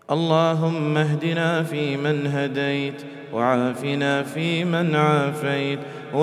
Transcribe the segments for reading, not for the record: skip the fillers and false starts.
اللهم اهدنا فيمن هديت، وعافنا فيمن عافيت،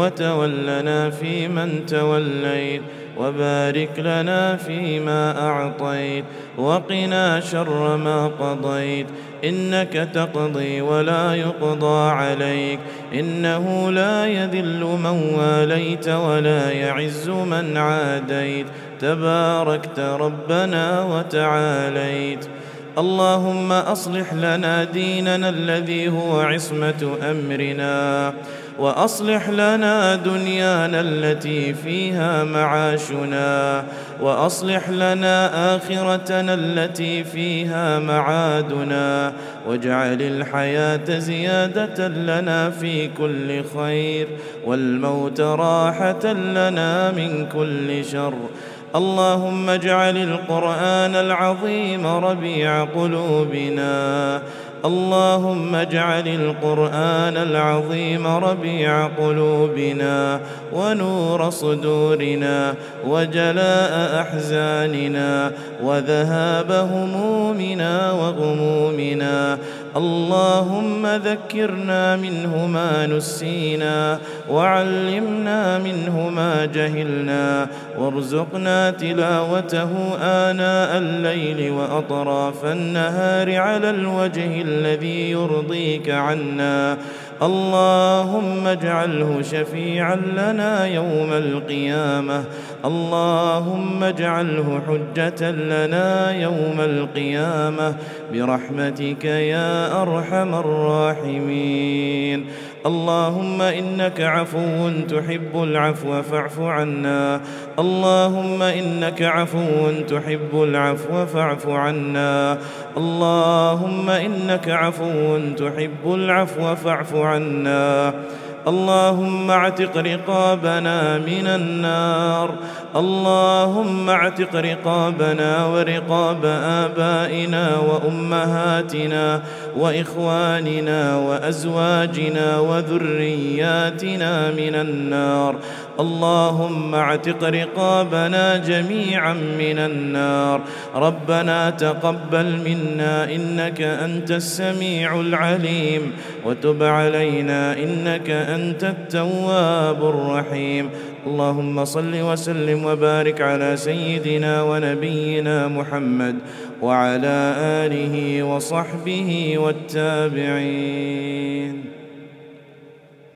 وتولنا فيمن توليت، وبارك لنا فيما أعطيت، وقنا شر ما قضيت، إنك تقضي ولا يقضى عليك، إنه لا يذل من واليت ولا يعز من عاديت، تباركت ربنا وتعاليت. اللهم أصلح لنا ديننا الذي هو عصمة أمرنا، وأصلح لنا دنيانا التي فيها معاشنا، وأصلح لنا آخرتنا التي فيها معادنا، واجعل الحياة زيادة لنا في كل خير، والموت راحة لنا من كل شر. اللهم اجعل القرآن العظيم ربيع قلوبنا، اللهم اجعل القرآن العظيم ربيع قلوبنا، ونور صدورنا، وجلاء أحزاننا، وذهاب همومنا وغمومنا. اللهم ذكرنا منه ما نسينا، وعلمنا منه ما جهلنا، وارزقنا تلاوته آناء الليل وأطراف النهار على الوجه الذي يرضيك عنا. اللهم اجعله شفيعا لنا يوم القيامة، اللهم اجعله حجة لنا يوم القيامة برحمتك يا أرحم الراحمين. اللهم إنك عفو تحب العفو فاعف عنا، اللهم إنك عفو تحب العفو فاعف عنا، اللهم إنك عفو تحب العفو فاعف عنا. اللهم اعتق رقابنا من النار، اللهم اعتق رقابنا ورقاب آبائنا وأمهاتنا وإخواننا وأزواجنا وذرياتنا من النار. اللهم اعتق رقابنا جميعا من النار. ربنا تقبل منا إنك أنت السميع العليم، وتب علينا إنك أنت التواب الرحيم. اللهم صل وسلم وبارك على سيدنا ونبينا محمد وعلى آله وصحبه والتابعين.